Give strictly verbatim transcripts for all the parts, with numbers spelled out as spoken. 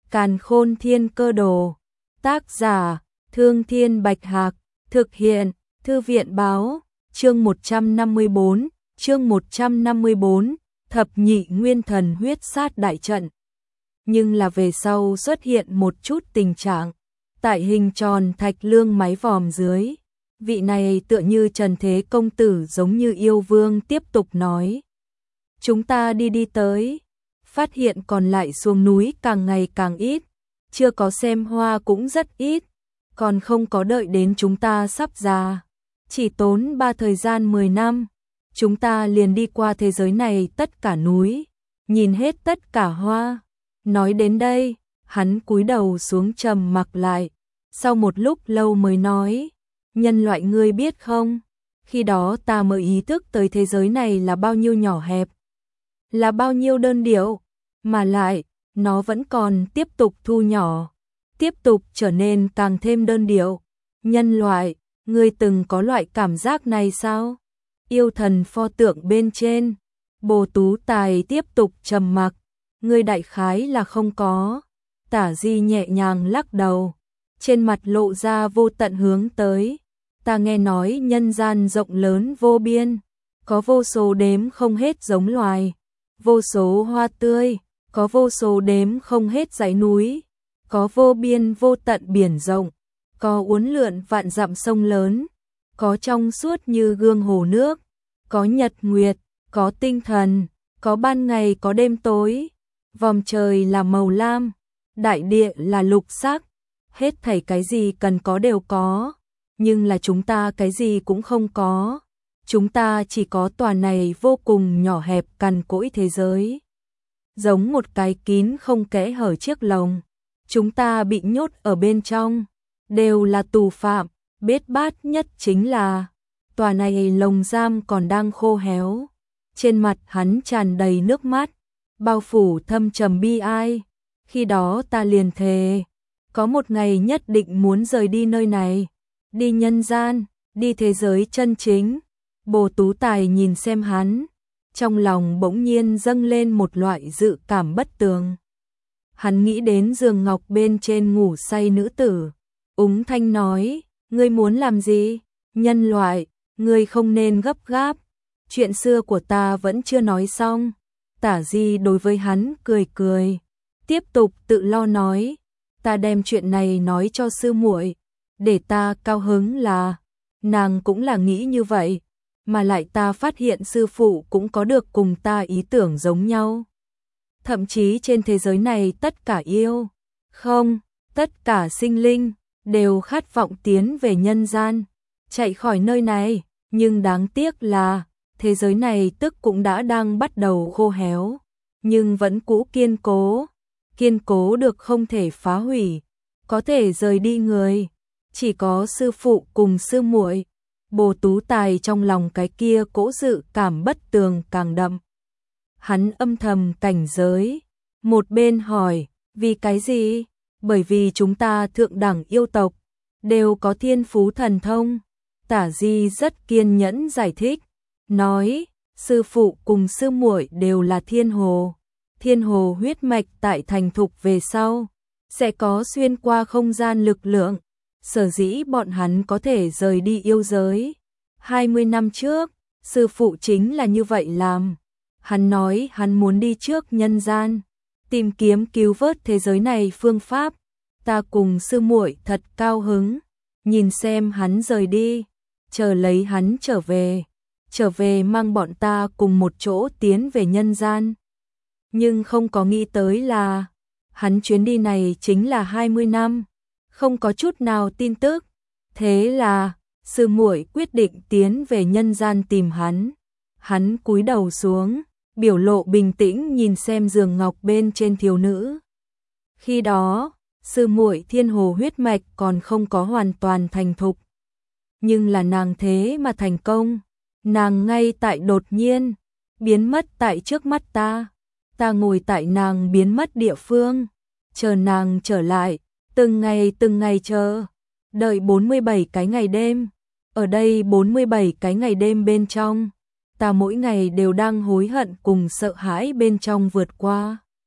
Càn Khôn Thiên Cơ Đồ. Tác giả: Thương Thiên Bạch Hạc. Thực hiện: Thư viện báo. Chương một trăm năm mươi bốn, chương một trăm năm mươi bốn, Thập Nhị Nguyên Thần Huyết Sát Đại Trận. Nhưng là về sau xuất hiện một chút tình trạng, tại hình tròn thạch lương mái vòm dưới, vị này tựa như Trần Thế Công Tử giống như yêu vương tiếp tục nói. Chúng ta đi đi tới, phát hiện còn lại xuống núi càng ngày càng ít, chưa có xem hoa cũng rất ít, còn không có đợi đến chúng ta sắp già. Chỉ tốn ba thời gian mười năm, chúng ta liền đi qua thế giới này tất cả núi, nhìn hết tất cả hoa. Nói đến đây, hắn cúi đầu xuống trầm mặc lại, sau một lúc lâu mới nói, nhân loại ngươi biết không, khi đó ta mới ý thức tới thế giới này là bao nhiêu nhỏ hẹp, là bao nhiêu đơn điệu, mà lại, nó vẫn còn tiếp tục thu nhỏ, tiếp tục trở nên càng thêm đơn điệu. Nhân loại, ngươi từng có loại cảm giác này sao? Yêu thần pho tượng bên trên, Bồ Tú Tài tiếp tục trầm mặc, ngươi đại khái là không có. Tả Di nhẹ nhàng lắc đầu, trên mặt lộ ra vô tận hướng tới. Ta nghe nói nhân gian rộng lớn vô biên, có vô số đếm không hết giống loài, vô số hoa tươi, có vô số đếm không hết dãy núi, có vô biên vô tận biển rộng, có uốn lượn vạn dặm sông lớn, có trong suốt như gương hồ nước, có nhật nguyệt, có tinh thần, có ban ngày có đêm tối, vòm trời là màu lam, đại địa là lục sắc, hết thảy cái gì cần có đều có, nhưng là chúng ta cái gì cũng không có. Chúng ta chỉ có tòa này vô cùng nhỏ hẹp cằn cỗi thế giới, giống một cái kín không kẽ hở chiếc lồng, chúng ta bị nhốt ở bên trong, đều là tù phạm. Bết bát nhất chính là tòa này lồng giam còn đang khô héo. Trên mặt hắn tràn đầy nước mắt, bao phủ thâm trầm bi ai. Khi đó ta liền thề, có một ngày nhất định muốn rời đi nơi này, đi nhân gian, đi thế giới chân chính. Bồ Tú Tài nhìn xem hắn, trong lòng bỗng nhiên dâng lên một loại dự cảm bất tường. Hắn nghĩ đến giường ngọc bên trên ngủ say nữ tử, úng thanh nói, ngươi muốn làm gì? Nhân loại, ngươi không nên gấp gáp, chuyện xưa của ta vẫn chưa nói xong. Tả Di đối với hắn cười cười, tiếp tục tự lo nói, ta đem chuyện này nói cho sư muội, để ta cao hứng là, nàng cũng là nghĩ như vậy, mà lại ta phát hiện sư phụ cũng có được cùng ta ý tưởng giống nhau. Thậm chí trên thế giới này tất cả yêu, không, tất cả sinh linh, đều khát vọng tiến về nhân gian, chạy khỏi nơi này, nhưng đáng tiếc là, thế giới này tức cũng đã đang bắt đầu khô héo, nhưng vẫn cũ kiên cố, kiên cố được không thể phá hủy, có thể rời đi người, chỉ có sư phụ cùng sư muội. Bồ Tú Tài trong lòng cái kia cỗ dự cảm bất tường càng đậm. Hắn âm thầm cảnh giới, một bên hỏi, vì cái gì? Bởi vì chúng ta thượng đẳng yêu tộc, đều có thiên phú thần thông. Tả Di rất kiên nhẫn giải thích, nói, sư phụ cùng sư muội đều là thiên hồ. Thiên hồ huyết mạch tại thành thục về sau, sẽ có xuyên qua không gian lực lượng. Sở dĩ bọn hắn có thể rời đi yêu giới. hai mươi năm trước, sư phụ chính là như vậy làm. Hắn nói hắn muốn đi trước nhân gian, tìm kiếm cứu vớt thế giới này phương pháp. Ta cùng sư muội thật cao hứng, nhìn xem hắn rời đi, chờ lấy hắn trở về, trở về mang bọn ta cùng một chỗ tiến về nhân gian. Nhưng không có nghĩ tới là, hắn chuyến đi này chính là hai mươi năm. Không có chút nào tin tức, thế là sư muội quyết định tiến về nhân gian tìm hắn. Hắn cúi đầu xuống, biểu lộ bình tĩnh nhìn xem giường ngọc bên trên thiếu nữ. Khi đó, sư muội thiên hồ huyết mạch còn không có hoàn toàn thành thục, nhưng là nàng thế mà thành công, nàng ngay tại đột nhiên biến mất tại trước mắt ta. Ta ngồi tại nàng biến mất địa phương, chờ nàng trở lại. Từng ngày từng ngày chờ, đợi bốn mươi bảy cái ngày đêm. Ở đây bốn mươi bảy cái ngày đêm bên trong, ta mỗi ngày đều đang hối hận cùng sợ hãi bên trong vượt qua.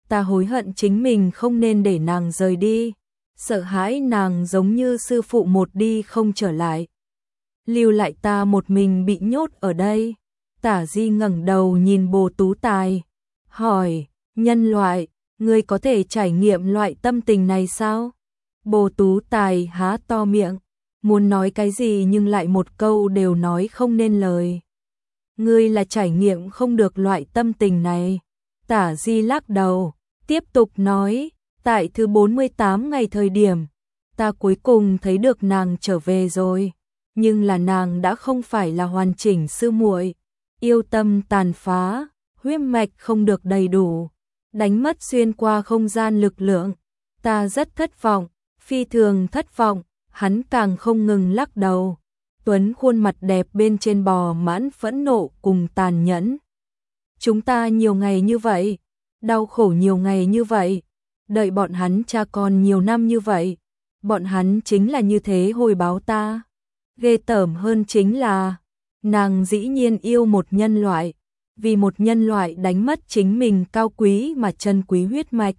Ta hối hận chính mình không nên để nàng rời đi, sợ hãi nàng giống như sư phụ một đi không trở lại. Lưu lại ta một mình bị nhốt ở đây. Tả Di ngẩng đầu nhìn Bồ Tú Tài, hỏi, nhân loại, ngươi có thể trải nghiệm loại tâm tình này sao? Bồ Tú Tài há to miệng, muốn nói cái gì nhưng lại một câu đều nói không nên lời. Ngươi là trải nghiệm không được loại tâm tình này. Tả Di lắc đầu, tiếp tục nói, tại thứ bốn mươi tám ngày thời điểm, ta cuối cùng thấy được nàng trở về rồi, nhưng là nàng đã không phải là hoàn chỉnh sư muội, yêu tâm tàn phá, huyết mạch không được đầy đủ, đánh mất xuyên qua không gian lực lượng. Ta rất thất vọng, phi thường thất vọng. Hắn càng không ngừng lắc đầu. Tuấn khuôn mặt đẹp bên trên bò mãn phẫn nộ cùng tàn nhẫn. Chúng ta nhiều ngày như vậy, đau khổ nhiều ngày như vậy, đợi bọn hắn cha con nhiều năm như vậy, bọn hắn chính là như thế hồi báo ta. Ghê tởm hơn chính là, nàng dĩ nhiên yêu một nhân loại, vì một nhân loại đánh mất chính mình cao quý mà trân quý huyết mạch.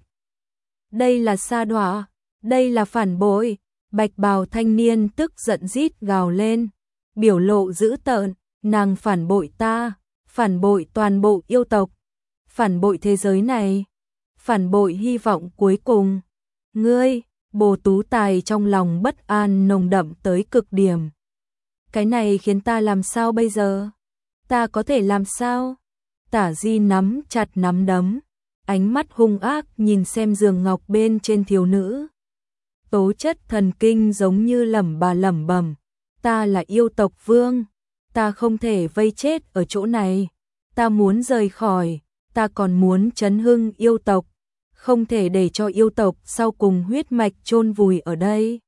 Đây là sa đọa, đây là phản bội. Bạch bào thanh niên tức giận rít gào lên, biểu lộ dữ tợn, nàng phản bội ta, phản bội toàn bộ yêu tộc, phản bội thế giới này, phản bội hy vọng cuối cùng. Ngươi, Bồ Tú Tài trong lòng bất an nồng đậm tới cực điểm. Cái này khiến ta làm sao bây giờ? Ta có thể làm sao? Tả Di nắm chặt nắm đấm, ánh mắt hung ác nhìn xem giường ngọc bên trên thiếu nữ. Tố chất thần kinh giống như lẩm bà lẩm bẩm, ta là yêu tộc vương, ta không thể vây chết ở chỗ này, ta muốn rời khỏi, ta còn muốn chấn hưng yêu tộc, không thể để cho yêu tộc sau cùng huyết mạch chôn vùi ở đây.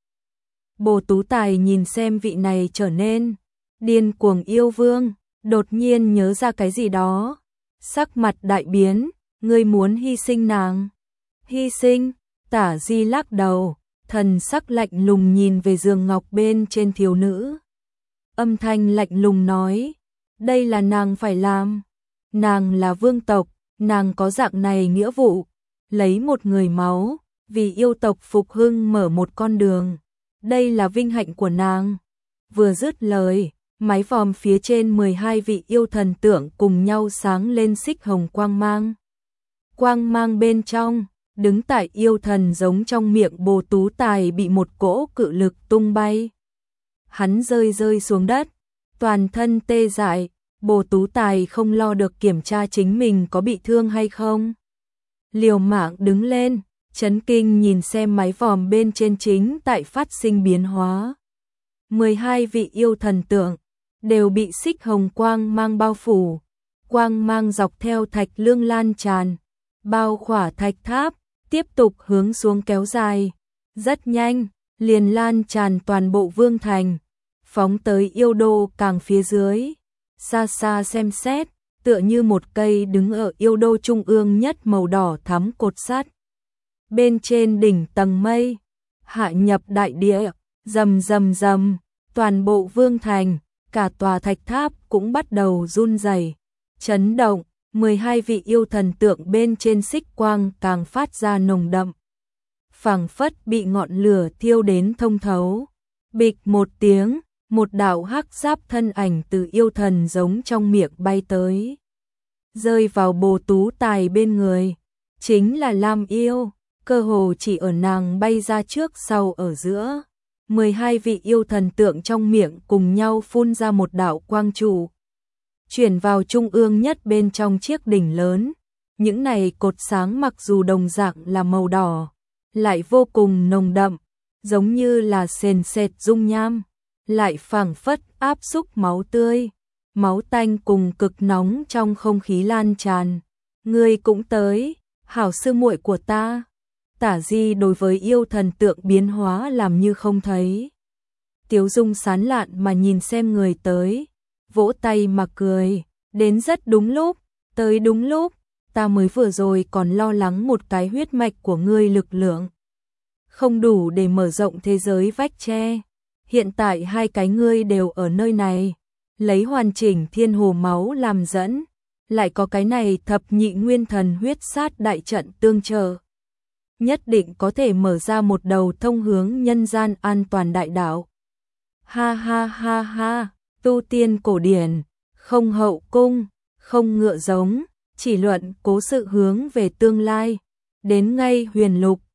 Bồ Tú Tài nhìn xem vị này trở nên điên cuồng yêu vương, đột nhiên nhớ ra cái gì đó, sắc mặt đại biến, ngươi muốn hy sinh nàng? Hy sinh? Tả Di lắc đầu, thần sắc lạnh lùng nhìn về giường ngọc bên trên thiếu nữ. Âm thanh lạnh lùng nói, đây là nàng phải làm. Nàng là vương tộc, nàng có dạng này nghĩa vụ, lấy một người máu, vì yêu tộc phục hưng mở một con đường. Đây là vinh hạnh của nàng. Vừa dứt lời, mái vòm phía trên mười hai vị yêu thần tượng cùng nhau sáng lên xích hồng quang mang. Quang mang bên trong, đứng tại yêu thần giống trong miệng Bồ Tú Tài bị một cỗ cự lực tung bay. Hắn rơi rơi xuống đất, toàn thân tê dại, Bồ Tú Tài không lo được kiểm tra chính mình có bị thương hay không. Liều mạng đứng lên, chấn kinh nhìn xem mái vòm bên trên chính tại phát sinh biến hóa. mười hai vị yêu thần tượng đều bị xích hồng quang mang bao phủ, quang mang dọc theo thạch lương lan tràn, bao khỏa thạch tháp, tiếp tục hướng xuống kéo dài, rất nhanh, liền lan tràn toàn bộ vương thành, phóng tới yêu đô càng phía dưới. Xa xa xem xét, tựa như một cây đứng ở yêu đô trung ương nhất màu đỏ thắm cột sắt. Bên trên đỉnh tầng mây, hạ nhập đại địa, rầm rầm rầm, toàn bộ vương thành, cả tòa thạch tháp cũng bắt đầu run rẩy, chấn động. mười hai vị yêu thần tượng bên trên xích quang càng phát ra nồng đậm, phảng phất bị ngọn lửa thiêu đến thông thấu. Bịch một tiếng, một đạo hắc giáp thân ảnh từ yêu thần giống trong miệng bay tới, rơi vào Bồ Tú Tài bên người, chính là Lam Yêu, cơ hồ chỉ ở nàng bay ra trước sau ở giữa. mười hai vị yêu thần tượng trong miệng cùng nhau phun ra một đạo quang trụ, chuyển vào trung ương nhất bên trong chiếc đỉnh lớn. Những này cột sáng mặc dù đồng dạng là màu đỏ, lại vô cùng nồng đậm, giống như là sền sệt dung nham, lại phảng phất áp xúc máu tươi, máu tanh cùng cực nóng trong không khí lan tràn. Ngươi cũng tới, hảo sư muội của ta. Tả Di đối với yêu thần tượng biến hóa làm như không thấy, tiếu dung sán lạn mà nhìn xem người tới, vỗ tay mà cười, đến rất đúng lúc, tới đúng lúc, ta mới vừa rồi còn lo lắng một cái huyết mạch của ngươi lực lượng không đủ để mở rộng thế giới vách tre, hiện tại hai cái ngươi đều ở nơi này, lấy hoàn chỉnh thiên hồ máu làm dẫn, lại có cái này thập nhị nguyên thần huyết sát đại trận tương trợ. Nhất định có thể mở ra một đầu thông hướng nhân gian an toàn đại đạo. Ha ha ha ha, tu tiên cổ điển, không hậu cung, không ngựa giống, chỉ luận cố sự hướng về tương lai. Đến ngay huyền lục,